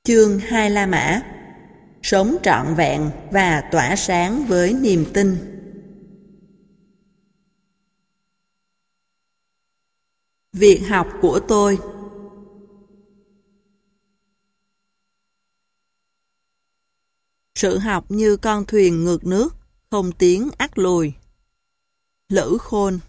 Chương 2 La Mã. Sống trọn vẹn và tỏa sáng với niềm tin. Việc học của tôi. Sự học như con thuyền ngược nước, không tiến ắt lùi. Lữ Khôn.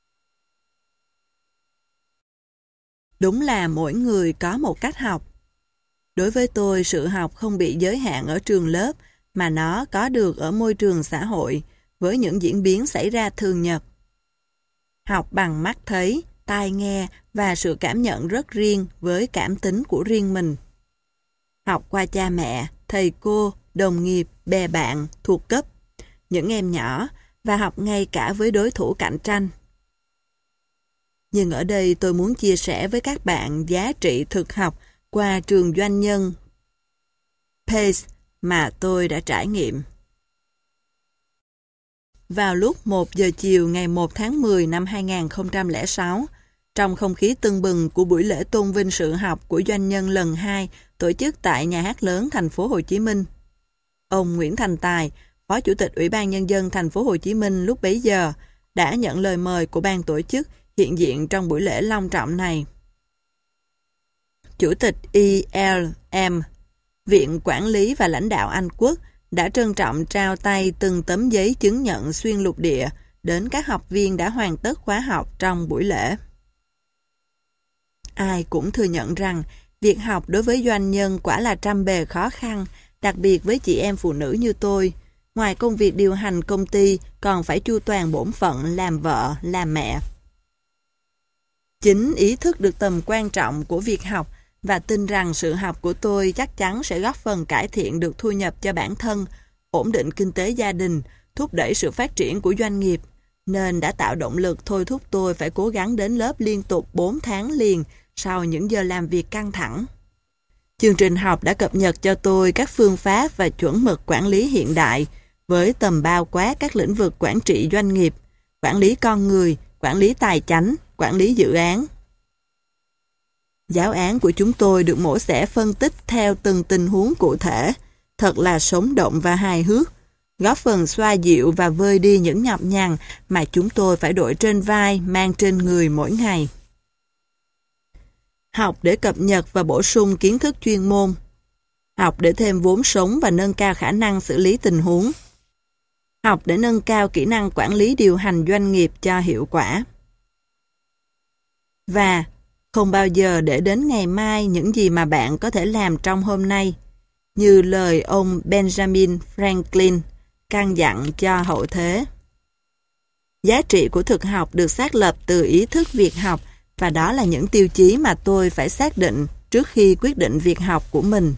Đúng là mỗi người có một cách học. Đối với tôi, sự học không bị giới hạn ở trường lớp, mà nó có được ở môi trường xã hội, với những diễn biến xảy ra thường nhật. Học bằng mắt thấy, tai nghe và sự cảm nhận rất riêng với cảm tính của riêng mình. Học qua cha mẹ, thầy cô, đồng nghiệp, bè bạn, thuộc cấp, những em nhỏ, và học ngay cả với đối thủ cạnh tranh. Nhưng ở đây tôi muốn chia sẻ với các bạn giá trị thực học qua trường doanh nhân Pace mà tôi đã trải nghiệm. Vào lúc 1 giờ chiều ngày 1 tháng 10 năm 2006, trong không khí tưng bừng của buổi lễ tôn vinh sự học của doanh nhân lần 2 tổ chức tại Nhà hát lớn thành phố Hồ Chí Minh, ông Nguyễn Thành Tài, Phó Chủ tịch Ủy ban Nhân dân thành phố Hồ Chí Minh lúc bấy giờ, đã nhận lời mời của ban tổ chức hiện diện trong buổi lễ long trọng này. Chủ tịch ELM, Viện Quản lý và Lãnh đạo Anh Quốc, đã trân trọng trao tay từng tấm giấy chứng nhận xuyên lục địa đến các học viên đã hoàn tất khóa học trong buổi lễ. Ai cũng thừa nhận rằng việc học đối với doanh nhân quả là trăm bề khó khăn, đặc biệt với chị em phụ nữ như tôi. Ngoài công việc điều hành công ty, còn phải chu toàn bổn phận làm vợ, làm mẹ. Chính ý thức được tầm quan trọng của việc học và tin rằng sự học của tôi chắc chắn sẽ góp phần cải thiện được thu nhập cho bản thân, ổn định kinh tế gia đình, thúc đẩy sự phát triển của doanh nghiệp, nên đã tạo động lực thôi thúc tôi phải cố gắng đến lớp liên tục 4 tháng liền sau những giờ làm việc căng thẳng. Chương trình học đã cập nhật cho tôi các phương pháp và chuẩn mực quản lý hiện đại với tầm bao quát các lĩnh vực quản trị doanh nghiệp, quản lý con người, quản lý tài chánh, quản lý dự án. Giáo án của chúng tôi được mổ xẻ phân tích theo từng tình huống cụ thể, thật là sống động và hài hước, góp phần xoa dịu và vơi đi những nhọc nhằn mà chúng tôi phải đội trên vai, mang trên người mỗi ngày. Học để cập nhật và bổ sung kiến thức chuyên môn. Học để thêm vốn sống và nâng cao khả năng xử lý tình huống. Học để nâng cao kỹ năng quản lý điều hành doanh nghiệp cho hiệu quả. Và không bao giờ để đến ngày mai những gì mà bạn có thể làm trong hôm nay, như lời ông Benjamin Franklin căn dặn cho hậu thế. Giá trị của thực học được xác lập từ ý thức việc học, và đó là những tiêu chí mà tôi phải xác định trước khi quyết định việc học của mình.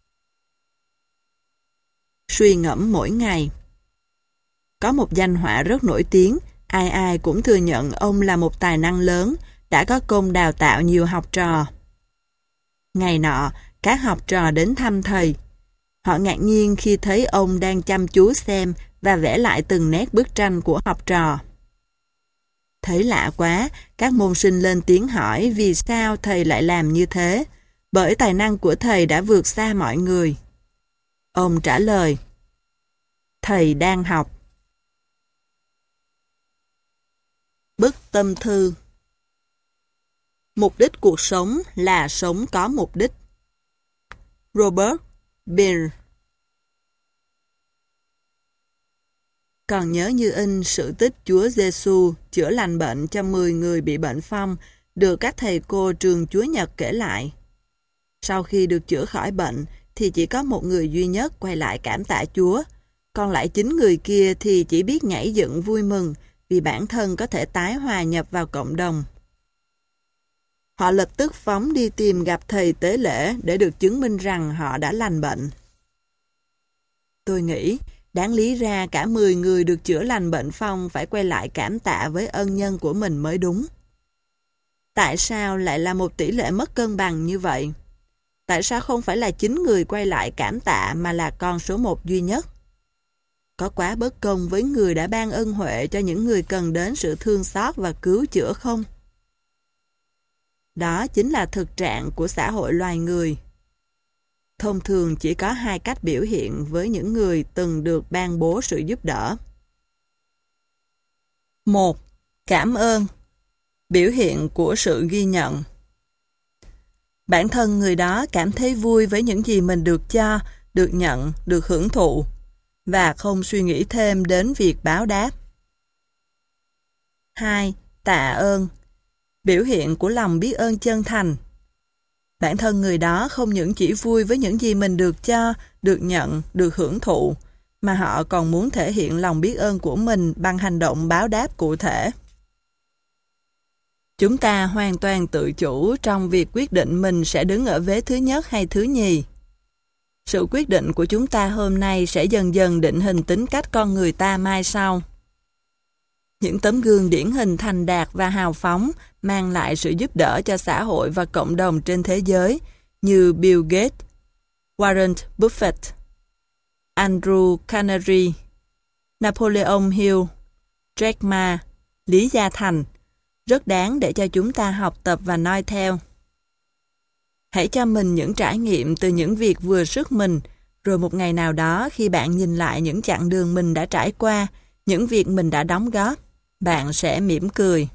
Suy ngẫm mỗi ngày. Có một danh họa rất nổi tiếng, ai ai cũng thừa nhận ông là một tài năng lớn, đã có công đào tạo nhiều học trò. Ngày nọ, các học trò đến thăm thầy. Họ ngạc nhiên khi thấy ông đang chăm chú xem và vẽ lại từng nét bức tranh của học trò. Thấy lạ quá, các môn sinh lên tiếng hỏi vì sao thầy lại làm như thế, bởi tài năng của thầy đã vượt xa mọi người. Ông trả lời, thầy đang học. Bức tâm thư. Mục đích cuộc sống là sống có mục đích. Robert Beer. Còn nhớ như in sự tích Chúa Giêsu chữa lành bệnh cho 10 người bị bệnh phong được các thầy cô trường Chúa Nhật kể lại. Sau khi được chữa khỏi bệnh thì chỉ có một người duy nhất quay lại cảm tạ Chúa, còn lại 9 người kia thì chỉ biết nhảy dựng vui mừng vì bản thân có thể tái hòa nhập vào cộng đồng. Họ lập tức phóng đi tìm gặp thầy tế lễ để được chứng minh rằng họ đã lành bệnh. Tôi nghĩ, đáng lý ra cả 10 người được chữa lành bệnh phong phải quay lại cảm tạ với ân nhân của mình mới đúng. Tại sao lại là một tỷ lệ mất cân bằng như vậy? Tại sao không phải là 9 người quay lại cảm tạ mà là con số 1 duy nhất? Có quá bất công với người đã ban ân huệ cho những người cần đến sự thương xót và cứu chữa không? Đó chính là thực trạng của xã hội loài người. thông thường chỉ có hai cách biểu hiện với những người từng được ban bố sự giúp đỡ. 1. Cảm ơn. Biểu hiện của sự ghi nhận. Bản thân người đó cảm thấy vui với những gì mình được cho, được nhận, được hưởng thụ, và không suy nghĩ thêm đến việc báo đáp. 2. Tạ ơn. Biểu hiện của lòng biết ơn chân thành. Bản thân người đó không những chỉ vui với những gì mình được cho, được nhận, được hưởng thụ, mà họ còn muốn thể hiện lòng biết ơn của mình bằng hành động báo đáp cụ thể. Chúng ta hoàn toàn tự chủ trong việc quyết định mình sẽ đứng ở vế thứ nhất hay thứ nhì. Sự quyết định của chúng ta hôm nay sẽ dần dần định hình tính cách con người ta mai sau. Những tấm gương điển hình thành đạt và hào phóng mang lại sự giúp đỡ cho xã hội và cộng đồng trên thế giới như Bill Gates, Warren Buffett, Andrew Carnegie, Napoleon Hill, Jack Ma, Lý Gia Thành rất đáng để cho chúng ta học tập và noi theo. Hãy cho mình những trải nghiệm từ những việc vừa sức mình, rồi một ngày nào đó khi bạn nhìn lại những chặng đường mình đã trải qua, những việc mình đã đóng góp, bạn sẽ mỉm cười.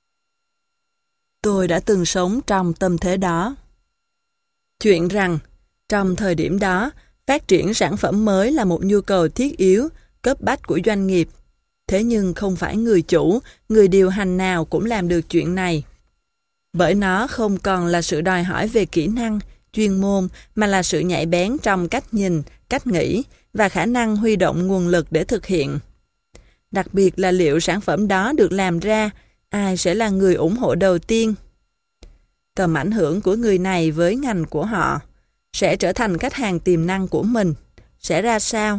Tôi đã từng sống trong tâm thế đó. Chuyện rằng, trong thời điểm đó, phát triển sản phẩm mới là một nhu cầu thiết yếu, cấp bách của doanh nghiệp. Thế nhưng không phải người chủ, người điều hành nào cũng làm được chuyện này. Bởi nó không còn là sự đòi hỏi về kỹ năng, chuyên môn, mà là sự nhạy bén trong cách nhìn, cách nghĩ và khả năng huy động nguồn lực để thực hiện. Đặc biệt là liệu sản phẩm đó được làm ra, ai sẽ là người ủng hộ đầu tiên? Tầm ảnh hưởng của người này với ngành của họ sẽ trở thành khách hàng tiềm năng của mình, sẽ ra sao?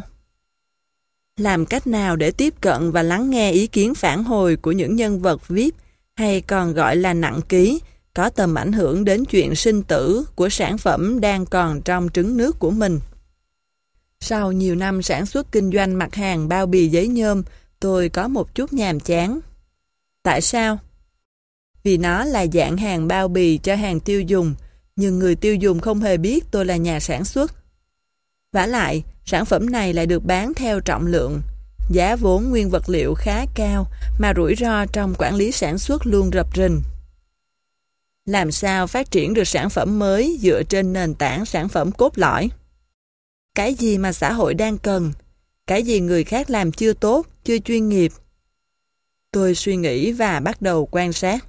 Làm cách nào để tiếp cận và lắng nghe ý kiến phản hồi của những nhân vật VIP hay còn gọi là nặng ký, có tầm ảnh hưởng đến chuyện sinh tử của sản phẩm đang còn trong trứng nước của mình? Sau nhiều năm sản xuất kinh doanh mặt hàng bao bì giấy nhôm, tôi có một chút nhàm chán. Tại sao? Vì nó là dạng hàng bao bì cho hàng tiêu dùng, nhưng người tiêu dùng không hề biết tôi là nhà sản xuất. Vả lại, sản phẩm này lại được bán theo trọng lượng, giá vốn nguyên vật liệu khá cao mà rủi ro trong quản lý sản xuất luôn rập rình. Làm sao phát triển được sản phẩm mới dựa trên nền tảng sản phẩm cốt lõi? Cái gì mà xã hội đang cần? Cái gì người khác làm chưa tốt, chưa chuyên nghiệp? Tôi suy nghĩ và bắt đầu quan sát.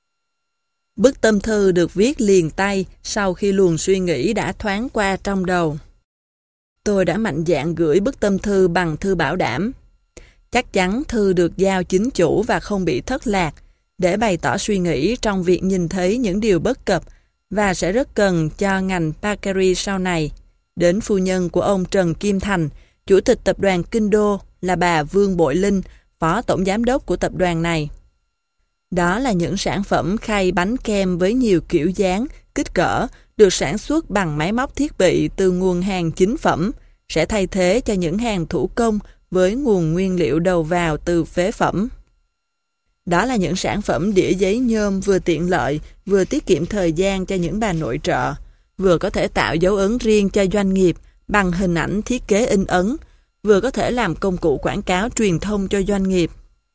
Bức tâm thư được viết liền tay sau khi luồng suy nghĩ đã thoáng qua trong đầu. Tôi đã mạnh dạn gửi bức tâm thư bằng thư bảo đảm. Chắc chắn thư được giao chính chủ và không bị thất lạc, để bày tỏ suy nghĩ trong việc nhìn thấy những điều bất cập và sẽ rất cần cho ngành bakery sau này. Đến phu nhân của ông Trần Kim Thành, chủ tịch tập đoàn Kinh Đô, là bà Vương Bội Linh, phó tổng giám đốc của tập đoàn này. Đó là những sản phẩm khay bánh kem với nhiều kiểu dáng, kích cỡ, được sản xuất bằng máy móc thiết bị từ nguồn hàng chính phẩm, sẽ thay thế cho những hàng thủ công với nguồn nguyên liệu đầu vào từ phế phẩm. Đó là những sản phẩm đĩa giấy nhôm vừa tiện lợi, vừa tiết kiệm thời gian cho những bà nội trợ, vừa có thể tạo dấu ấn riêng cho doanh nghiệp bằng hình ảnh thiết kế in ấn, vừa có thể làm công cụ quảng cáo truyền thông cho doanh nghiệp.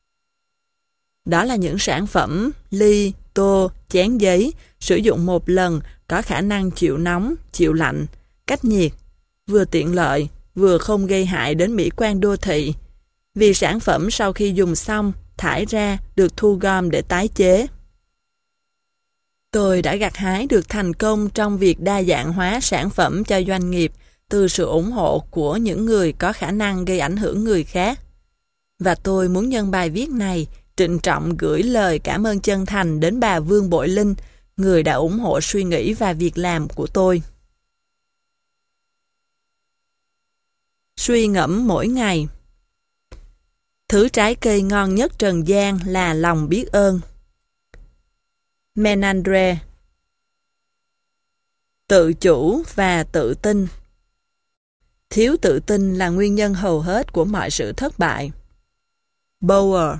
Đó là những sản phẩm ly, tô, chén giấy, sử dụng một lần, có khả năng chịu nóng, chịu lạnh, cách nhiệt, vừa tiện lợi, vừa không gây hại đến mỹ quan đô thị. Vì sản phẩm sau khi dùng xong, thải ra, được thu gom để tái chế. Tôi đã gặt hái được thành công trong việc đa dạng hóa sản phẩm cho doanh nghiệp từ sự ủng hộ của những người có khả năng gây ảnh hưởng người khác. Và tôi muốn nhân bài viết này trịnh trọng gửi lời cảm ơn chân thành đến bà Vương Bội Linh, người đã ủng hộ suy nghĩ và việc làm của tôi. Suy ngẫm mỗi ngày. Thứ trái cây ngon nhất trần gian là lòng biết ơn. Menandre. Tự chủ và tự tin. Thiếu tự tin là nguyên nhân hầu hết của mọi sự thất bại. Bauer.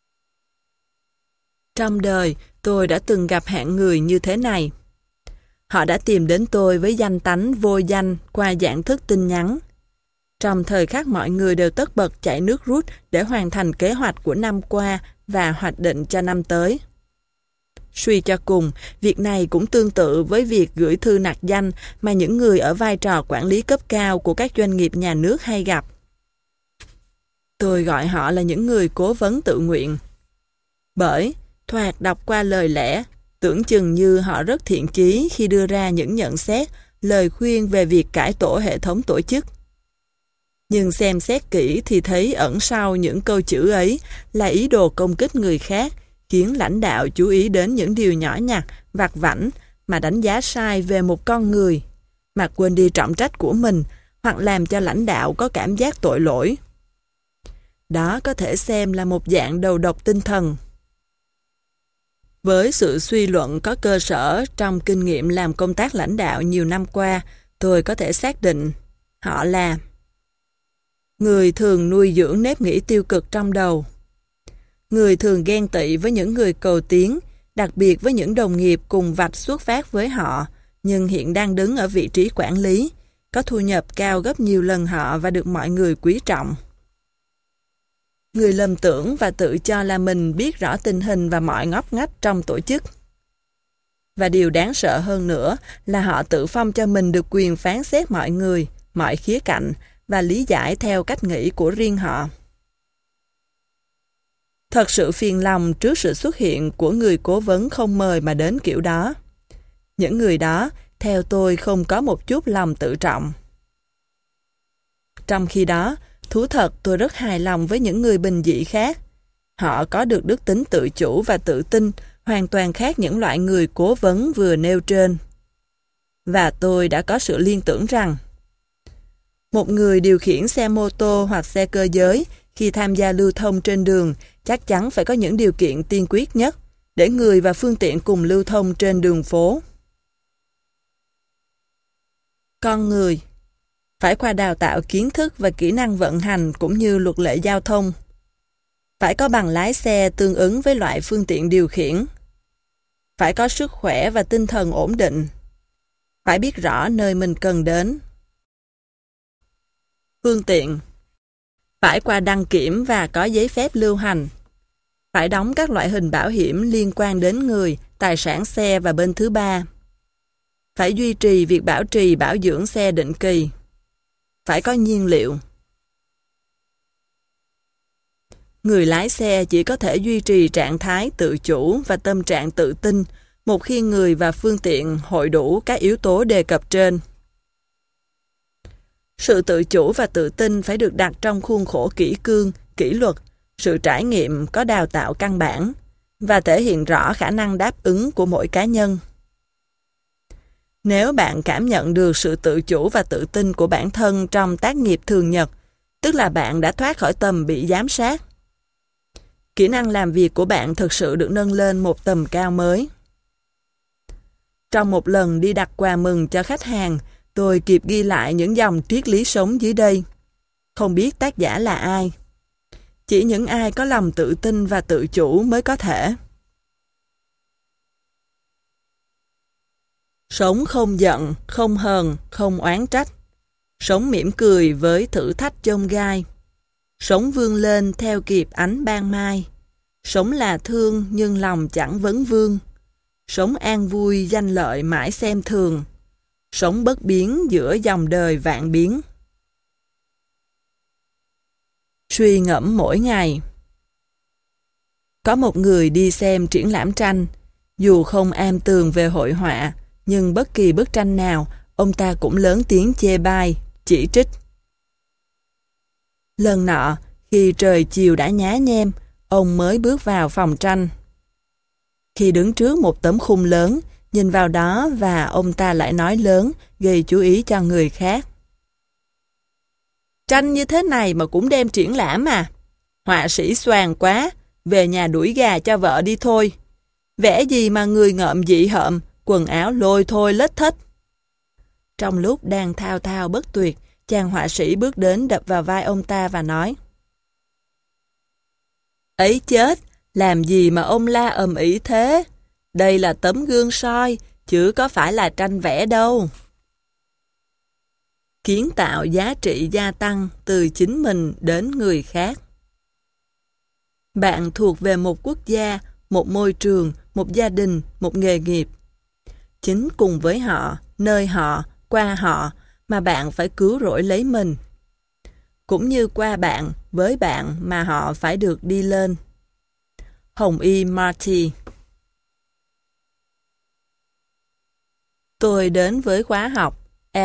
Trong đời, tôi đã từng gặp hạng người như thế này. Họ đã tìm đến tôi với danh tánh vô danh qua dạng thức tin nhắn. Trong thời khắc mọi người đều tất bật chạy nước rút để hoàn thành kế hoạch của năm qua và hoạch định cho năm tới. Suy cho cùng, việc này cũng tương tự với việc gửi thư nặc danh mà những người ở vai trò quản lý cấp cao của các doanh nghiệp nhà nước hay gặp. Tôi gọi họ là những người cố vấn tự nguyện. Bởi, thoạt đọc qua lời lẽ, tưởng chừng như họ rất thiện chí khi đưa ra những nhận xét, lời khuyên về việc cải tổ hệ thống tổ chức. Nhưng xem xét kỹ thì thấy ẩn sau những câu chữ ấy là ý đồ công kích người khác, khiến lãnh đạo chú ý đến những điều nhỏ nhặt, vặt vãnh mà đánh giá sai về một con người, mà quên đi trọng trách của mình hoặc làm cho lãnh đạo có cảm giác tội lỗi. Đó có thể xem là một dạng đầu độc tinh thần. Với sự suy luận có cơ sở trong kinh nghiệm làm công tác lãnh đạo nhiều năm qua, tôi có thể xác định họ là người thường nuôi dưỡng nếp nghĩ tiêu cực trong đầu, người thường ghen tị với những người cầu tiến, đặc biệt với những đồng nghiệp cùng vạch xuất phát với họ, nhưng hiện đang đứng ở vị trí quản lý, có thu nhập cao gấp nhiều lần họ và được mọi người quý trọng. Người lầm tưởng và tự cho là mình biết rõ tình hình và mọi ngóc ngách trong tổ chức. Và điều đáng sợ hơn nữa là họ tự phong cho mình được quyền phán xét mọi người, mọi khía cạnh và lý giải theo cách nghĩ của riêng họ. Thật sự phiền lòng trước sự xuất hiện của người cố vấn không mời mà đến kiểu đó. Những người đó, theo tôi, không có một chút lòng tự trọng. Trong khi đó, thú thật tôi rất hài lòng với những người bình dị khác. Họ có được đức tính tự chủ và tự tin, hoàn toàn khác những loại người cố vấn vừa nêu trên. Và tôi đã có sự liên tưởng rằng một người điều khiển xe mô tô hoặc xe cơ giới khi tham gia lưu thông trên đường chắc chắn phải có những điều kiện tiên quyết nhất để người và phương tiện cùng lưu thông trên đường phố. Con người phải qua đào tạo kiến thức và kỹ năng vận hành cũng như luật lệ giao thông. Phải có bằng lái xe tương ứng với loại phương tiện điều khiển. Phải có sức khỏe và tinh thần ổn định. Phải biết rõ nơi mình cần đến. Phương tiện phải qua đăng kiểm và có giấy phép lưu hành. Phải đóng các loại hình bảo hiểm liên quan đến người, tài sản xe và bên thứ ba. Phải duy trì việc bảo trì bảo dưỡng xe định kỳ. Phải có nhiên liệu. Người lái xe chỉ có thể duy trì trạng thái tự chủ và tâm trạng tự tin một khi người và phương tiện hội đủ các yếu tố đề cập trên. Sự tự chủ và tự tin phải được đặt trong khuôn khổ kỷ cương, kỷ luật, sự trải nghiệm có đào tạo căn bản và thể hiện rõ khả năng đáp ứng của mỗi cá nhân. Nếu bạn cảm nhận được sự tự chủ và tự tin của bản thân trong tác nghiệp thường nhật, tức là bạn đã thoát khỏi tầm bị giám sát. Kỹ năng làm việc của bạn thực sự được nâng lên một tầm cao mới. Trong một lần đi đặt quà mừng cho khách hàng, tôi kịp ghi lại những dòng triết lý sống dưới đây. Không biết tác giả là ai. Chỉ những ai có lòng tự tin và tự chủ mới có thể. Sống không giận, không hờn, không oán trách. Sống mỉm cười với thử thách chông gai. Sống vươn lên theo kịp ánh ban mai. Sống là thương nhưng lòng chẳng vấn vương. Sống an vui danh lợi mãi xem thường. Sống bất biến giữa dòng đời vạn biến. Suy ngẫm mỗi ngày. Có một người đi xem triển lãm tranh. Dù không am tường về hội họa, nhưng bất kỳ bức tranh nào, ông ta cũng lớn tiếng chê bai, chỉ trích. Lần nọ, khi trời chiều đã nhá nhem, ông mới bước vào phòng tranh. Khi đứng trước một tấm khung lớn, nhìn vào đó và ông ta lại nói lớn, gây chú ý cho người khác. Tranh như thế này mà cũng đem triển lãm à? Họa sĩ xoàng quá, về nhà đuổi gà cho vợ đi thôi. Vẽ gì mà người ngợm dị hợm, quần áo lôi thôi lết thết. Trong lúc đang thao thao bất tuyệt, chàng họa sĩ bước đến đập vào vai ông ta và nói: Ấy chết, làm gì mà ông la ầm ĩ thế? Đây là tấm gương soi, chứ có phải là tranh vẽ đâu. Kiến tạo giá trị gia tăng từ chính mình đến người khác. Bạn thuộc về một quốc gia, một môi trường, một gia đình, một nghề nghiệp. Chính cùng với họ, nơi họ, qua họ mà bạn phải cứu rỗi lấy mình. Cũng như qua bạn, với bạn mà họ phải được đi lên. Hồng Y Marty. Tôi đến với khóa học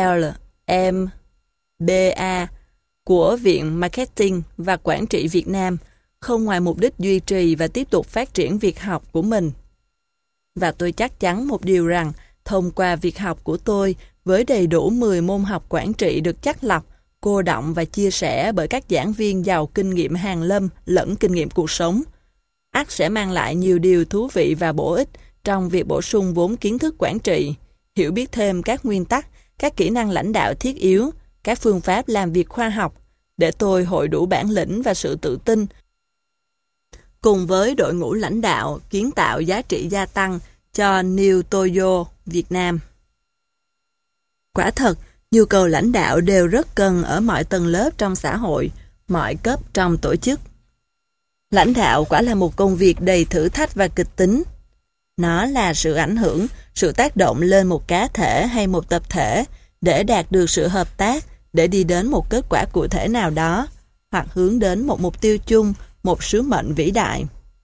LMBA của Viện Marketing và Quản trị Việt Nam không ngoài mục đích duy trì và tiếp tục phát triển việc học của mình. Và tôi chắc chắn một điều rằng, thông qua việc học của tôi, với đầy đủ 10 môn học quản trị được chắc lọc, cô đọng và chia sẻ bởi các giảng viên giàu kinh nghiệm hàn lâm lẫn kinh nghiệm cuộc sống, ắt sẽ mang lại nhiều điều thú vị và bổ ích trong việc bổ sung vốn kiến thức quản trị, hiểu biết thêm các nguyên tắc, các kỹ năng lãnh đạo thiết yếu, các phương pháp làm việc khoa học, để tôi hội đủ bản lĩnh và sự tự tin cùng với đội ngũ lãnh đạo kiến tạo giá trị gia tăng cho New Toyo Việt Nam. Quả thật, nhu cầu lãnh đạo đều rất cần ở mọi tầng lớp trong xã hội, mọi cấp trong tổ chức. Lãnh đạo quả là một công việc đầy thử thách và kịch tính. Nó là sự ảnh hưởng, sự tác động lên một cá thể hay một tập thể để đạt được sự hợp tác, để đi đến một kết quả cụ thể nào đó, hoặc hướng đến một mục tiêu chung, một sứ mệnh vĩ đại.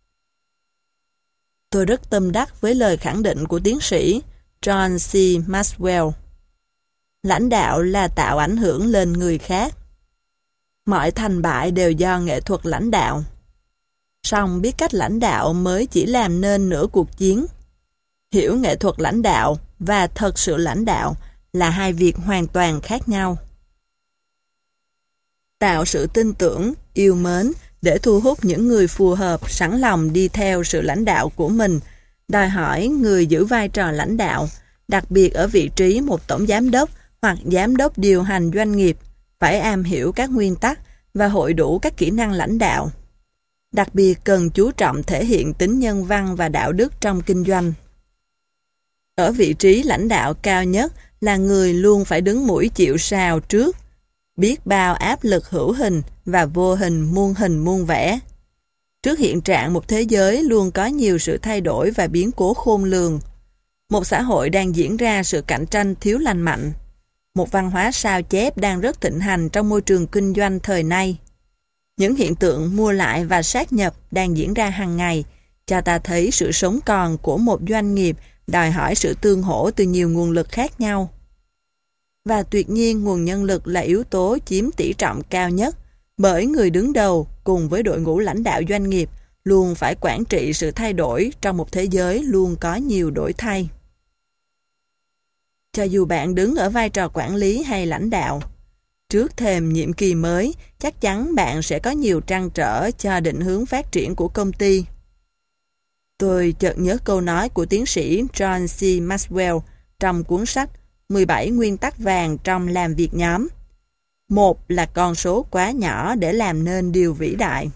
Tôi rất tâm đắc với lời khẳng định của tiến sĩ John C. Maxwell. Lãnh đạo là tạo ảnh hưởng lên người khác. Mọi thành bại đều do nghệ thuật lãnh đạo. Song biết cách lãnh đạo mới chỉ làm nên nửa cuộc chiến. Hiểu nghệ thuật lãnh đạo và thật sự lãnh đạo là hai việc hoàn toàn khác nhau. Tạo sự tin tưởng, yêu mến để thu hút những người phù hợp, sẵn lòng đi theo sự lãnh đạo của mình, đòi hỏi người giữ vai trò lãnh đạo, đặc biệt ở vị trí một tổng giám đốc hoặc giám đốc điều hành doanh nghiệp, phải am hiểu các nguyên tắc và hội đủ các kỹ năng lãnh đạo. Đặc biệt cần chú trọng thể hiện tính nhân văn và đạo đức trong kinh doanh. Ở vị trí lãnh đạo cao nhất là người luôn phải đứng mũi chịu sào trước, biết bao áp lực hữu hình và vô hình muôn vẻ. Trước hiện trạng một thế giới luôn có nhiều sự thay đổi và biến cố khôn lường, một xã hội đang diễn ra sự cạnh tranh thiếu lành mạnh, một văn hóa sao chép đang rất thịnh hành trong môi trường kinh doanh thời nay. Những hiện tượng mua lại và sát nhập đang diễn ra hàng ngày, cho ta thấy sự sống còn của một doanh nghiệp đòi hỏi sự tương hỗ từ nhiều nguồn lực khác nhau. Và tuyệt nhiên nguồn nhân lực là yếu tố chiếm tỷ trọng cao nhất, bởi người đứng đầu cùng với đội ngũ lãnh đạo doanh nghiệp luôn phải quản trị sự thay đổi trong một thế giới luôn có nhiều đổi thay. Cho dù bạn đứng ở vai trò quản lý hay lãnh đạo, trước thềm nhiệm kỳ mới, chắc chắn bạn sẽ có nhiều trăn trở cho định hướng phát triển của công ty. Tôi chợt nhớ câu nói của tiến sĩ John C. Maxwell trong cuốn sách 17 nguyên tắc vàng trong làm việc nhóm. Một là con số quá nhỏ để làm nên điều vĩ đại.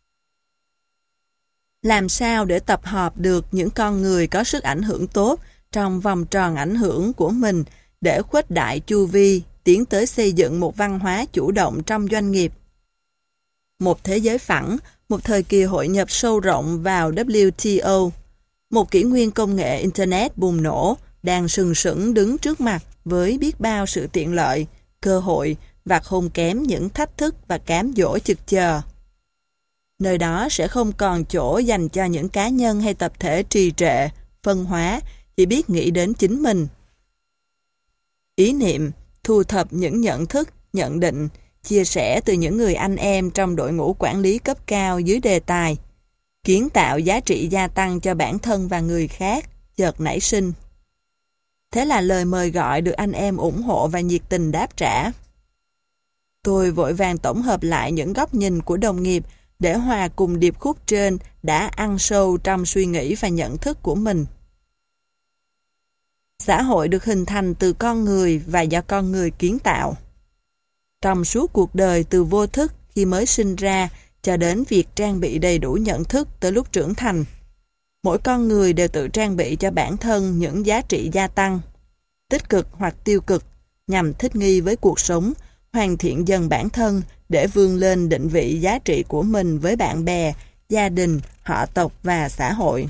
Làm sao để tập hợp được những con người có sức ảnh hưởng tốt trong vòng tròn ảnh hưởng của mình để khuếch đại chu vi, tiến tới xây dựng một văn hóa chủ động trong doanh nghiệp. Một thế giới phẳng, một thời kỳ hội nhập sâu rộng vào WTO, một kỷ nguyên công nghệ Internet bùng nổ đang sừng sững đứng trước mặt với biết bao sự tiện lợi, cơ hội và không kém những thách thức và cám dỗ chực chờ. Nơi đó sẽ không còn chỗ dành cho những cá nhân hay tập thể trì trệ, phân hóa, chỉ biết nghĩ đến chính mình. Ý niệm, thu thập những nhận thức, nhận định, chia sẻ từ những người anh em trong đội ngũ quản lý cấp cao dưới đề tài kiến tạo giá trị gia tăng cho bản thân và người khác chợt nảy sinh. Thế là lời mời gọi được anh em ủng hộ và nhiệt tình đáp trả. Tôi vội vàng tổng hợp lại những góc nhìn của đồng nghiệp để hòa cùng điệp khúc trên đã ăn sâu trong suy nghĩ và nhận thức của mình. Xã hội được hình thành từ con người và do con người kiến tạo. Trong suốt cuộc đời từ vô thức khi mới sinh ra cho đến việc trang bị đầy đủ nhận thức tới lúc trưởng thành, Mỗi con người đều tự trang bị cho bản thân những giá trị gia tăng, tích cực hoặc tiêu cực, nhằm thích nghi với cuộc sống, hoàn thiện dần bản thân để vươn lên định vị giá trị của mình với bạn bè, gia đình, họ tộc và xã hội.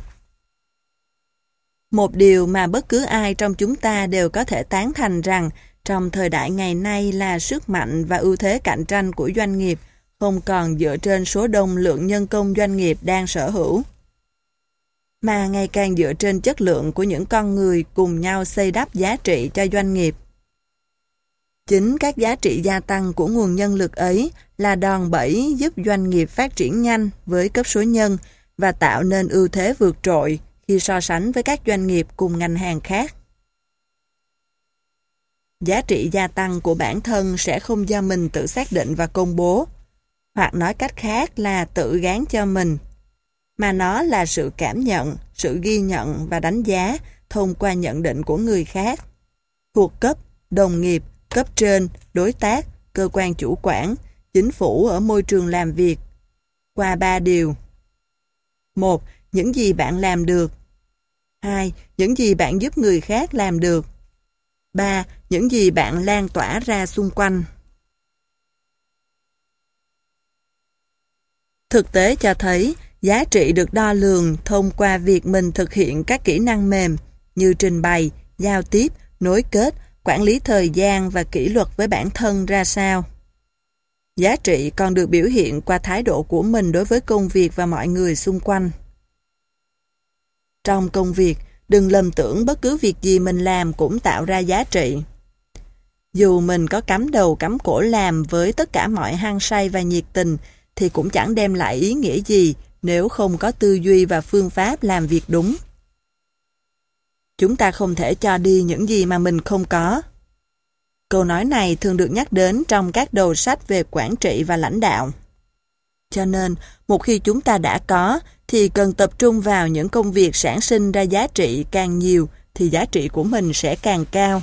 Một điều mà bất cứ ai trong chúng ta đều có thể tán thành rằng trong thời đại ngày nay là sức mạnh và ưu thế cạnh tranh của doanh nghiệp không còn dựa trên số đông lượng nhân công doanh nghiệp đang sở hữu, mà ngày càng dựa trên chất lượng của những con người cùng nhau xây đắp giá trị cho doanh nghiệp. Chính các giá trị gia tăng của nguồn nhân lực ấy là đòn bẩy giúp doanh nghiệp phát triển nhanh với cấp số nhân và tạo nên ưu thế vượt trội khi so sánh với các doanh nghiệp cùng ngành hàng khác. Giá trị gia tăng của bản thân sẽ không do mình tự xác định và công bố, hoặc nói cách khác là tự gán cho mình, mà nó là sự cảm nhận, sự ghi nhận và đánh giá thông qua nhận định của người khác, thuộc cấp, đồng nghiệp, cấp trên, đối tác, cơ quan chủ quản, chính phủ ở môi trường làm việc, qua 3 điều. 1. Những gì bạn làm được. 2. Những gì bạn giúp người khác làm được. 3. Những gì bạn lan tỏa ra xung quanh. Thực tế cho thấy, giá trị được đo lường thông qua việc mình thực hiện các kỹ năng mềm như trình bày, giao tiếp, nối kết, quản lý thời gian và kỷ luật với bản thân ra sao. Giá trị còn được biểu hiện qua thái độ của mình đối với công việc và mọi người xung quanh. Trong công việc, đừng lầm tưởng bất cứ việc gì mình làm cũng tạo ra giá trị. Dù mình có cắm đầu cắm cổ làm với tất cả mọi hăng say và nhiệt tình thì cũng chẳng đem lại ý nghĩa gì nếu không có tư duy và phương pháp làm việc đúng. Chúng ta không thể cho đi những gì mà mình không có. Câu nói này thường được nhắc đến trong các đầu sách về quản trị và lãnh đạo. Cho nên, một khi chúng ta đã có, thì cần tập trung vào những công việc sản sinh ra giá trị càng nhiều, thì giá trị của mình sẽ càng cao.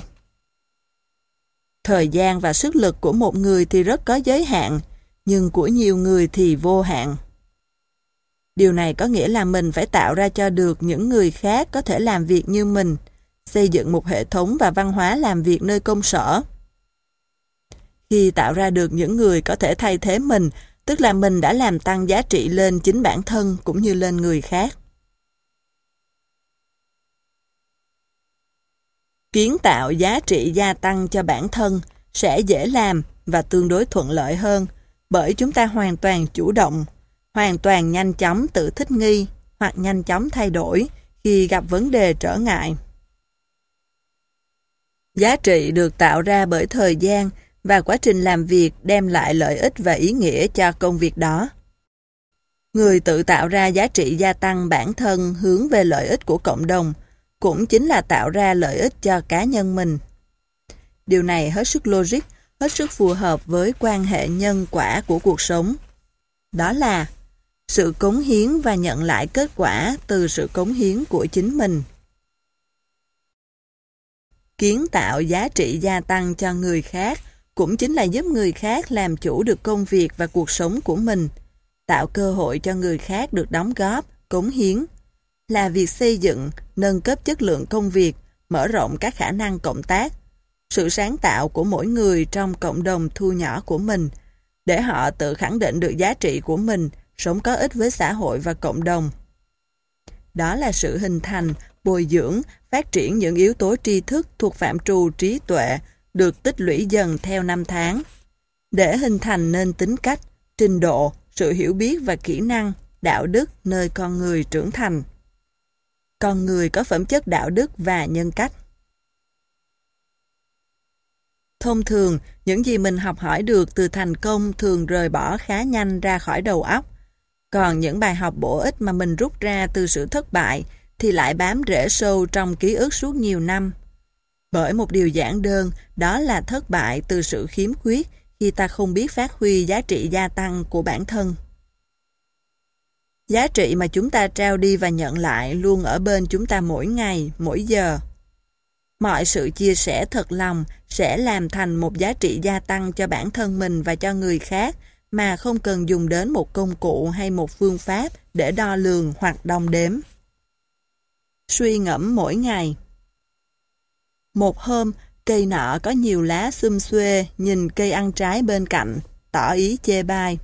Thời gian và sức lực của một người thì rất có giới hạn, nhưng của nhiều người thì vô hạn. Điều này có nghĩa là mình phải tạo ra cho được những người khác có thể làm việc như mình, xây dựng một hệ thống và văn hóa làm việc nơi công sở. Khi tạo ra được những người có thể thay thế mình, tức là mình đã làm tăng giá trị lên chính bản thân cũng như lên người khác. Kiến tạo giá trị gia tăng cho bản thân sẽ dễ làm và tương đối thuận lợi hơn, bởi chúng ta hoàn toàn chủ động, hoàn toàn nhanh chóng tự thích nghi hoặc nhanh chóng thay đổi khi gặp vấn đề trở ngại. Giá trị được tạo ra bởi thời gian và quá trình làm việc đem lại lợi ích và ý nghĩa cho công việc đó. Người tự tạo ra giá trị gia tăng bản thân hướng về lợi ích của cộng đồng, cũng chính là tạo ra lợi ích cho cá nhân mình. Điều này hết sức logic, hết sức phù hợp với quan hệ nhân quả của cuộc sống. Đó là sự cống hiến và nhận lại kết quả từ sự cống hiến của chính mình. Kiến tạo giá trị gia tăng cho người khác cũng chính là giúp người khác làm chủ được công việc và cuộc sống của mình, tạo cơ hội cho người khác được đóng góp, cống hiến, là việc xây dựng, nâng cấp chất lượng công việc, mở rộng các khả năng cộng tác, sự sáng tạo của mỗi người trong cộng đồng thu nhỏ của mình, để họ tự khẳng định được giá trị của mình, sống có ích với xã hội và cộng đồng. Đó là sự hình thành, bồi dưỡng, phát triển những yếu tố tri thức thuộc phạm trù trí tuệ được tích lũy dần theo năm tháng, để hình thành nên tính cách, trình độ, sự hiểu biết và kỹ năng, đạo đức nơi con người trưởng thành. Con người có phẩm chất đạo đức và nhân cách. Thông thường, những gì mình học hỏi được từ thành công thường rời bỏ khá nhanh ra khỏi đầu óc. Còn những bài học bổ ích mà mình rút ra từ sự thất bại thì lại bám rễ sâu trong ký ức suốt nhiều năm. Bởi một điều giản đơn, đó là thất bại từ sự khiếm khuyết khi ta không biết phát huy giá trị gia tăng của bản thân. Giá trị mà chúng ta trao đi và nhận lại luôn ở bên chúng ta mỗi ngày, mỗi giờ. Mọi sự chia sẻ thật lòng sẽ làm thành một giá trị gia tăng cho bản thân mình và cho người khác mà không cần dùng đến một công cụ hay một phương pháp để đo lường hoặc đong đếm. Suy ngẫm mỗi ngày. Một hôm, cây nọ có nhiều lá xum xuê nhìn cây ăn trái bên cạnh, tỏ ý chê bai.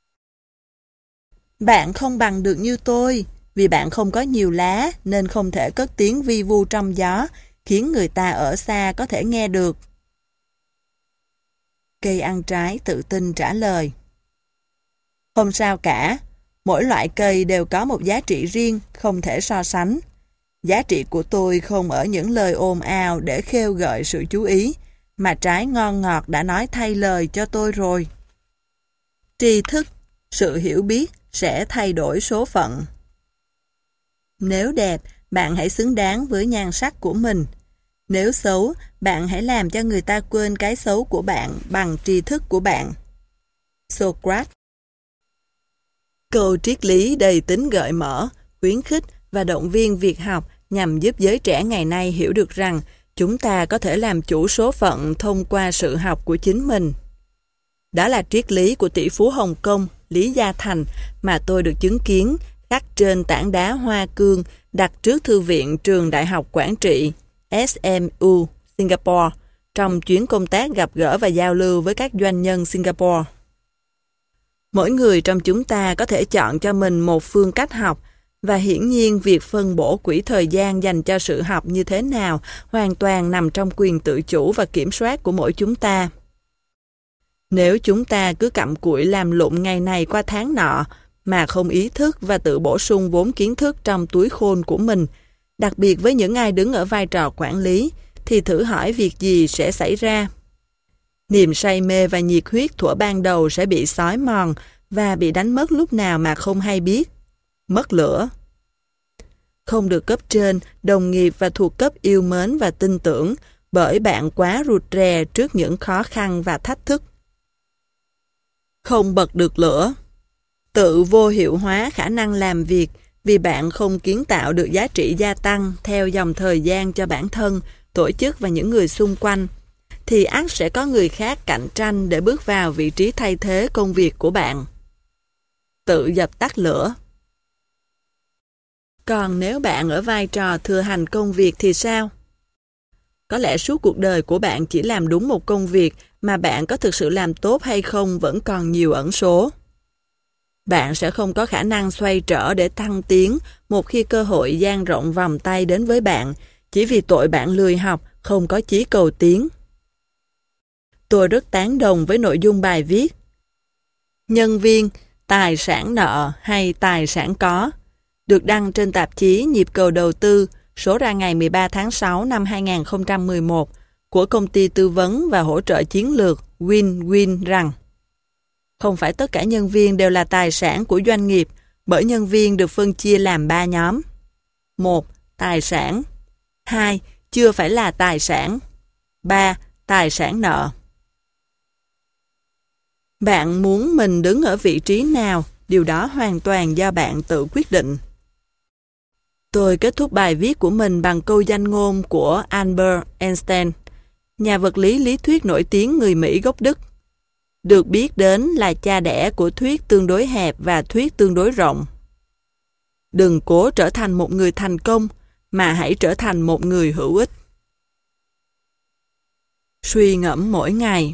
Bạn không bằng được như tôi, vì bạn không có nhiều lá nên không thể cất tiếng vi vu trong gió, khiến người ta ở xa có thể nghe được. Cây ăn trái tự tin trả lời. Không sao cả, mỗi loại cây đều có một giá trị riêng, không thể so sánh. Giá trị của tôi không ở những lời ồn ào để khêu gợi sự chú ý, mà trái ngon ngọt đã nói thay lời cho tôi rồi. Tri thức, sự hiểu biết sẽ thay đổi số phận. Nếu đẹp, bạn hãy xứng đáng với nhan sắc của mình. Nếu xấu, bạn hãy làm cho người ta quên cái xấu của bạn bằng tri thức của bạn. Socrates. Câu triết lý đầy tính gợi mở, khuyến khích và động viên việc học nhằm giúp giới trẻ ngày nay hiểu được rằng chúng ta có thể làm chủ số phận thông qua sự học của chính mình. Đó là triết lý của tỷ phú Hồng Kông Lý Gia Thành mà tôi được chứng kiến khắc trên tảng đá hoa cương đặt trước thư viện trường Đại học Quảng Trị SMU Singapore trong chuyến công tác gặp gỡ và giao lưu với các doanh nhân Singapore. Mỗi người trong chúng ta có thể chọn cho mình một phương cách học, và hiển nhiên việc phân bổ quỹ thời gian dành cho sự học như thế nào hoàn toàn nằm trong quyền tự chủ và kiểm soát của mỗi chúng ta. Nếu chúng ta cứ cặm cụi làm lụng ngày này qua tháng nọ mà không ý thức và tự bổ sung vốn kiến thức trong túi khôn của mình, đặc biệt với những ai đứng ở vai trò quản lý, thì thử hỏi việc gì sẽ xảy ra. Niềm say mê và nhiệt huyết thuở ban đầu sẽ bị xói mòn và bị đánh mất lúc nào mà không hay biết. Mất lửa. Không được cấp trên, đồng nghiệp và thuộc cấp yêu mến và tin tưởng bởi bạn quá rụt rè trước những khó khăn và thách thức. Không bật được lửa. Tự vô hiệu hóa khả năng làm việc vì bạn không kiến tạo được giá trị gia tăng theo dòng thời gian cho bản thân, tổ chức và những người xung quanh, thì ắt sẽ có người khác cạnh tranh để bước vào vị trí thay thế công việc của bạn. Tự dập tắt lửa. Còn nếu bạn ở vai trò thừa hành công việc thì sao? Có lẽ suốt cuộc đời của bạn chỉ làm đúng một công việc mà bạn có thực sự làm tốt hay không vẫn còn nhiều ẩn số. Bạn sẽ không có khả năng xoay trở để thăng tiến một khi cơ hội dang rộng vòng tay đến với bạn, chỉ vì tội bạn lười học, không có chí cầu tiến. Tôi rất tán đồng với nội dung bài viết. Nhân viên, tài sản nợ hay tài sản có, được đăng trên tạp chí Nhịp cầu đầu tư, số ra ngày 13 tháng 6 năm 2011 của công ty tư vấn và hỗ trợ chiến lược Win-Win rằng không phải tất cả nhân viên đều là tài sản của doanh nghiệp, bởi nhân viên được phân chia làm 3 nhóm. 1. Tài sản. 2. Chưa phải là tài sản. 3. Tài sản nợ. Bạn muốn mình đứng ở vị trí nào, điều đó hoàn toàn do bạn tự quyết định. Tôi kết thúc bài viết của mình bằng câu danh ngôn của Albert Einstein, nhà vật lý lý thuyết nổi tiếng người Mỹ gốc Đức. Được biết đến là cha đẻ của thuyết tương đối hẹp và thuyết tương đối rộng. Đừng cố trở thành một người thành công, mà hãy trở thành một người hữu ích. Suy ngẫm mỗi ngày.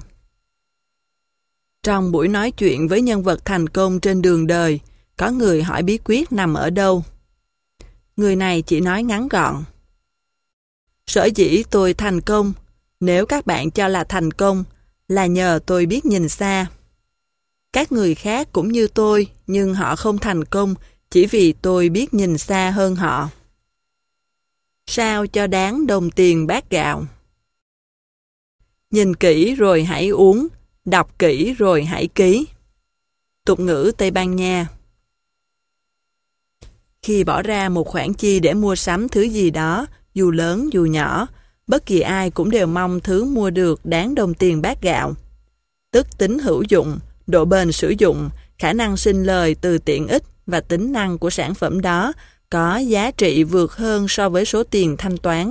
Trong buổi nói chuyện với nhân vật thành công trên đường đời, có người hỏi bí quyết nằm ở đâu. Người này chỉ nói ngắn gọn. Sở dĩ tôi thành công, nếu các bạn cho là thành công, là nhờ tôi biết nhìn xa. Các người khác cũng như tôi, nhưng họ không thành công chỉ vì tôi biết nhìn xa hơn họ. Sao cho đáng đồng tiền bát gạo? Nhìn kỹ rồi hãy uống, đọc kỹ rồi hãy ký. Tục ngữ Tây Ban Nha. Khi bỏ ra một khoản chi để mua sắm thứ gì đó, dù lớn dù nhỏ, bất kỳ ai cũng đều mong thứ mua được đáng đồng tiền bát gạo. Tức tính hữu dụng, độ bền sử dụng, khả năng sinh lời từ tiện ích và tính năng của sản phẩm đó có giá trị vượt hơn so với số tiền thanh toán.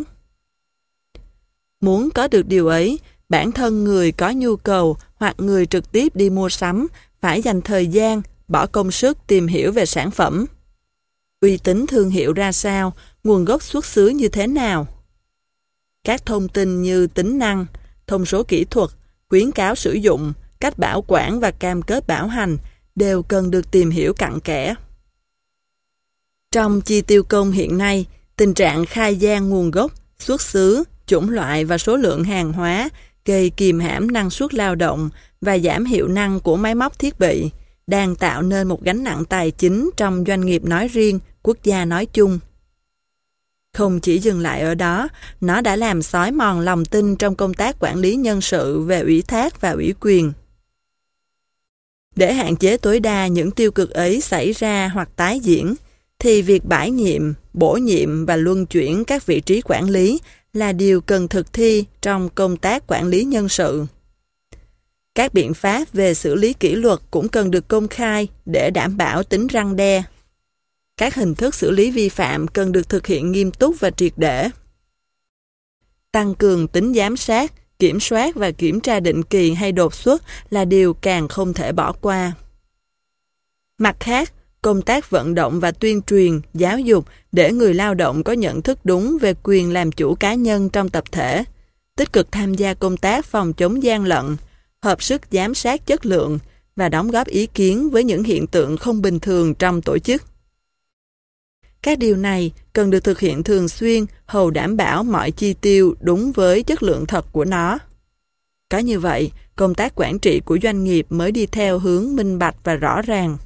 Muốn có được điều ấy, bản thân người có nhu cầu hoặc người trực tiếp đi mua sắm phải dành thời gian, bỏ công sức tìm hiểu về sản phẩm. Uy tín thương hiệu ra sao, nguồn gốc xuất xứ như thế nào. Các thông tin như tính năng, thông số kỹ thuật, khuyến cáo sử dụng, cách bảo quản và cam kết bảo hành đều cần được tìm hiểu cặn kẽ. Trong chi tiêu công hiện nay, tình trạng khai gian nguồn gốc, xuất xứ, chủng loại và số lượng hàng hóa gây kìm hãm năng suất lao động và giảm hiệu năng của máy móc thiết bị, đang tạo nên một gánh nặng tài chính trong doanh nghiệp nói riêng, quốc gia nói chung. Không chỉ dừng lại ở đó, nó đã làm xói mòn lòng tin trong công tác quản lý nhân sự về ủy thác và ủy quyền. Để hạn chế tối đa những tiêu cực ấy xảy ra hoặc tái diễn, thì việc bãi nhiệm, bổ nhiệm và luân chuyển các vị trí quản lý là điều cần thực thi trong công tác quản lý nhân sự. Các biện pháp về xử lý kỷ luật cũng cần được công khai để đảm bảo tính răn đe. Các hình thức xử lý vi phạm cần được thực hiện nghiêm túc và triệt để. Tăng cường tính giám sát, kiểm soát và kiểm tra định kỳ hay đột xuất là điều càng không thể bỏ qua. Mặt khác, công tác vận động và tuyên truyền, giáo dục để người lao động có nhận thức đúng về quyền làm chủ cá nhân trong tập thể, tích cực tham gia công tác phòng chống gian lận, hợp sức giám sát chất lượng và đóng góp ý kiến với những hiện tượng không bình thường trong tổ chức. Các điều này cần được thực hiện thường xuyên hầu đảm bảo mọi chi tiêu đúng với chất lượng thật của nó. Có như vậy, công tác quản trị của doanh nghiệp mới đi theo hướng minh bạch và rõ ràng.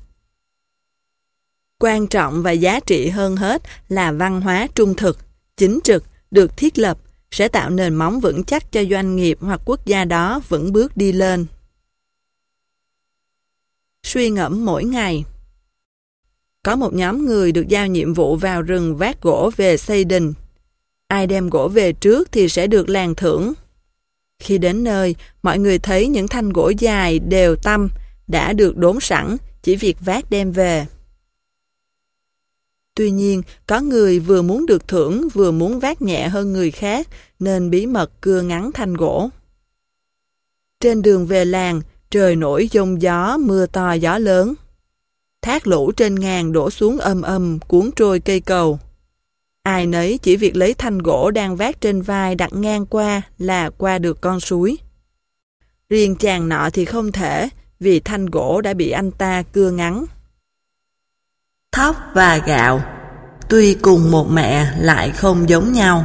Quan trọng và giá trị hơn hết là văn hóa trung thực, chính trực, được thiết lập, sẽ tạo nền móng vững chắc cho doanh nghiệp hoặc quốc gia đó vững bước đi lên. Suy ngẫm mỗi ngày. Có một nhóm người được giao nhiệm vụ vào rừng vác gỗ về xây đình. Ai đem gỗ về trước thì sẽ được làng thưởng. Khi đến nơi, mọi người thấy những thanh gỗ dài đều tăm, đã được đốn sẵn, chỉ việc vác đem về. Tuy nhiên, có người vừa muốn được thưởng vừa muốn vác nhẹ hơn người khác, nên bí mật cưa ngắn thanh gỗ. Trên đường về làng, trời nổi giông gió, mưa to gió lớn. Thác lũ trên ngàn đổ xuống ầm ầm cuốn trôi cây cầu. Ai nấy chỉ việc lấy thanh gỗ đang vác trên vai đặt ngang qua là qua được con suối. Riêng chàng nọ thì không thể, vì thanh gỗ đã bị anh ta cưa ngắn. Thóc và gạo, tuy cùng một mẹ lại không giống nhau.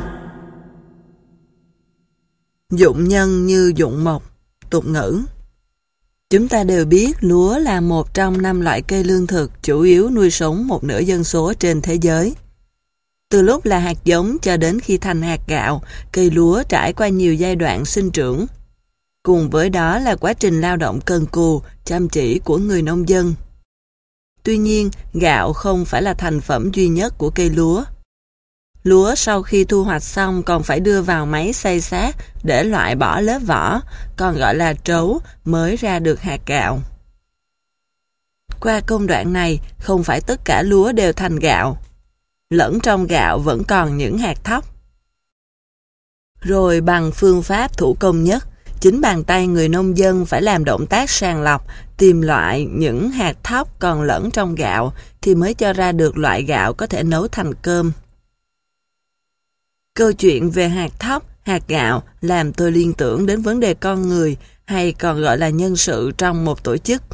Dụng nhân như dụng mộc, tục ngữ. Chúng ta đều biết lúa là một trong 5 loại cây lương thực chủ yếu nuôi sống một nửa dân số trên thế giới. Từ lúc là hạt giống cho đến khi thành hạt gạo, cây lúa trải qua nhiều giai đoạn sinh trưởng. Cùng với đó là quá trình lao động cần cù, chăm chỉ của người nông dân. Tuy nhiên, gạo không phải là thành phẩm duy nhất của cây lúa. Lúa sau khi thu hoạch xong còn phải đưa vào máy xay xát để loại bỏ lớp vỏ, còn gọi là trấu, mới ra được hạt gạo. Qua công đoạn này, không phải tất cả lúa đều thành gạo. Lẫn trong gạo vẫn còn những hạt thóc. Rồi bằng phương pháp thủ công nhất, chính bàn tay người nông dân phải làm động tác sàng lọc, tìm loại những hạt thóc còn lẫn trong gạo thì mới cho ra được loại gạo có thể nấu thành cơm. Câu chuyện về hạt thóc, hạt gạo làm tôi liên tưởng đến vấn đề con người hay còn gọi là nhân sự trong một tổ chức.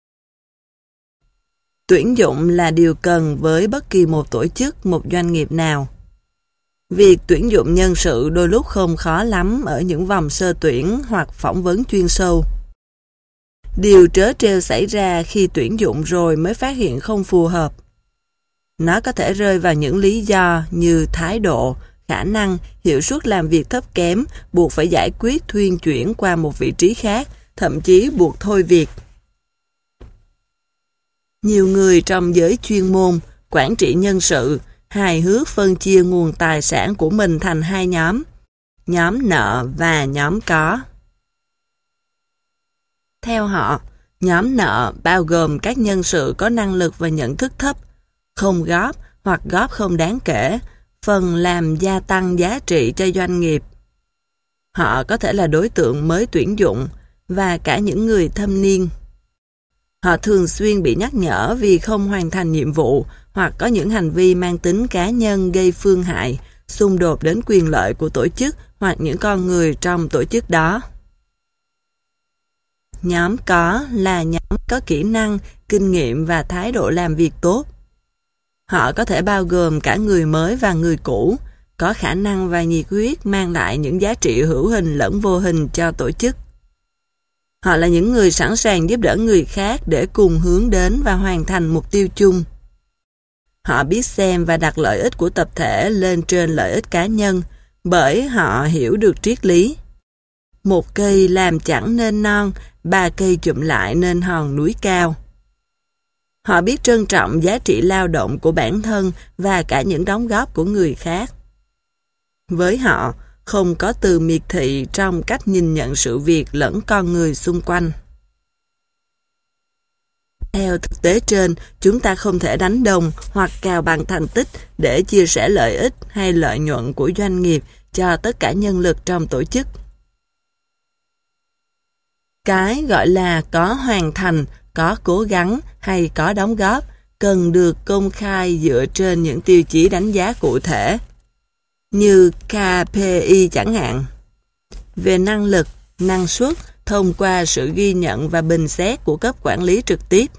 Tuyển dụng là điều cần với bất kỳ một tổ chức, một doanh nghiệp nào. Việc tuyển dụng nhân sự đôi lúc không khó lắm ở những vòng sơ tuyển hoặc phỏng vấn chuyên sâu. Điều trớ trêu xảy ra khi tuyển dụng rồi mới phát hiện không phù hợp. Nó có thể rơi vào những lý do như thái độ, khả năng, hiệu suất làm việc thấp kém, buộc phải giải quyết thuyên chuyển qua một vị trí khác, thậm chí buộc thôi việc. Nhiều người trong giới chuyên môn, quản trị nhân sự, hài hước phân chia nguồn tài sản của mình thành hai nhóm nợ và nhóm có. Theo họ, nhóm nợ bao gồm các nhân sự có năng lực và nhận thức thấp, không góp hoặc góp không đáng kể, phần làm gia tăng giá trị cho doanh nghiệp. Họ có thể là đối tượng mới tuyển dụng và cả những người thâm niên. Họ thường xuyên bị nhắc nhở vì không hoàn thành nhiệm vụ hoặc có những hành vi mang tính cá nhân gây phương hại, xung đột đến quyền lợi của tổ chức hoặc những con người trong tổ chức đó. Nhóm có là nhóm có kỹ năng, kinh nghiệm và thái độ làm việc tốt. Họ có thể bao gồm cả người mới và người cũ, có khả năng và nhiệt huyết mang lại những giá trị hữu hình lẫn vô hình cho tổ chức. Họ là những người sẵn sàng giúp đỡ người khác để cùng hướng đến và hoàn thành mục tiêu chung. Họ biết xem và đặt lợi ích của tập thể lên trên lợi ích cá nhân, bởi họ hiểu được triết lý. Một cây làm chẳng nên non, 3 cây chụm lại nên hòn núi cao. Họ biết trân trọng giá trị lao động của bản thân và cả những đóng góp của người khác. Với họ, không có từ miệt thị trong cách nhìn nhận sự việc lẫn con người xung quanh. Theo thực tế trên, chúng ta không thể đánh đồng hoặc cào bằng thành tích để chia sẻ lợi ích hay lợi nhuận của doanh nghiệp cho tất cả nhân lực trong tổ chức. Cái gọi là có hoàn thành, có cố gắng hay có đóng góp cần được công khai dựa trên những tiêu chí đánh giá cụ thể, như KPI chẳng hạn, về năng lực, năng suất thông qua sự ghi nhận và bình xét của cấp quản lý trực tiếp.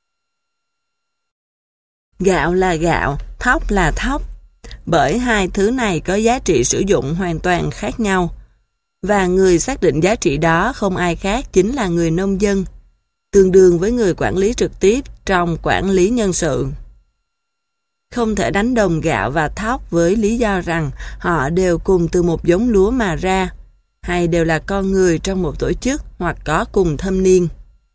Gạo là gạo, thóc là thóc, bởi hai thứ này có giá trị sử dụng hoàn toàn khác nhau, và người xác định giá trị đó không ai khác chính là người nông dân, tương đương với người quản lý trực tiếp trong quản lý nhân sự. Không thể đánh đồng gạo và thóc với lý do rằng họ đều cùng từ một giống lúa mà ra, hay đều là con người trong một tổ chức hoặc có cùng thâm niên.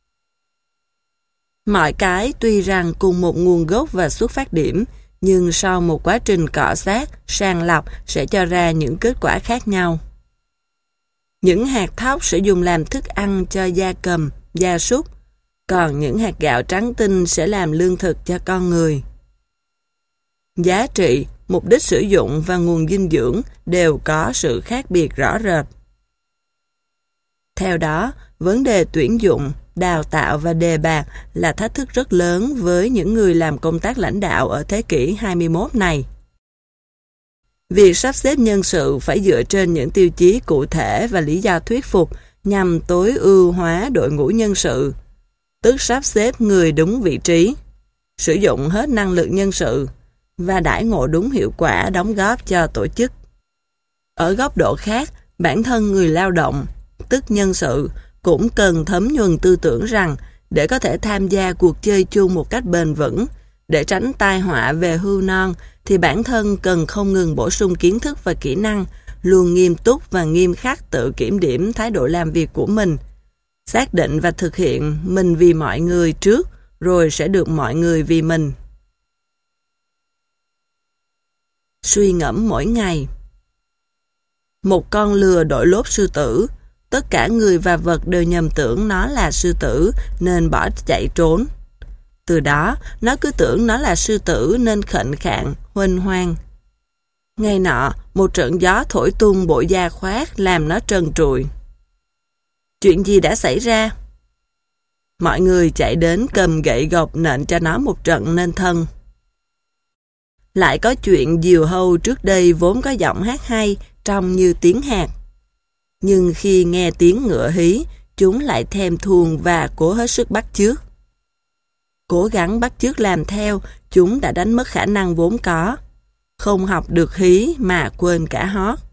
Mọi cái tuy rằng cùng một nguồn gốc và xuất phát điểm, nhưng sau một quá trình cọ xát, sàng lọc sẽ cho ra những kết quả khác nhau. Những hạt thóc sẽ dùng làm thức ăn cho gia cầm, gia súc, còn những hạt gạo trắng tinh sẽ làm lương thực cho con người. Giá trị, mục đích sử dụng và nguồn dinh dưỡng đều có sự khác biệt rõ rệt. Theo đó, vấn đề tuyển dụng, đào tạo và đề bạt là thách thức rất lớn với những người làm công tác lãnh đạo ở thế kỷ 21 này. Việc sắp xếp nhân sự phải dựa trên những tiêu chí cụ thể và lý do thuyết phục nhằm tối ưu hóa đội ngũ nhân sự, tức sắp xếp người đúng vị trí, sử dụng hết năng lực nhân sự và đãi ngộ đúng hiệu quả đóng góp cho tổ chức. Ở góc độ khác, bản thân người lao động, tức nhân sự, cũng cần thấm nhuần tư tưởng rằng để có thể tham gia cuộc chơi chung một cách bền vững, để tránh tai họa về hưu non, thì bản thân cần không ngừng bổ sung kiến thức và kỹ năng, luôn nghiêm túc và nghiêm khắc tự kiểm điểm thái độ làm việc của mình, xác định và thực hiện mình vì mọi người trước, rồi sẽ được mọi người vì mình. Suy ngẫm mỗi ngày. Một con lừa đội lốt sư tử, tất cả người và vật đều nhầm tưởng nó là sư tử nên bỏ chạy trốn. Từ đó, nó cứ tưởng nó là sư tử nên khệnh khạng, huênh hoang. Ngày nọ, một trận gió thổi tung bộ da khoác làm nó trần trụi. Chuyện gì đã xảy ra? Mọi người chạy đến cầm gậy gộc nện cho nó một trận nên thân. Lại có chuyện diều hâu trước đây vốn có giọng hát hay, trông như tiếng hạt. Nhưng khi nghe tiếng ngựa hí, chúng lại thèm thuồng và cố hết sức bắt chước. Cố gắng bắt chước làm theo, chúng đã đánh mất khả năng vốn có. Không học được hí mà quên cả hót.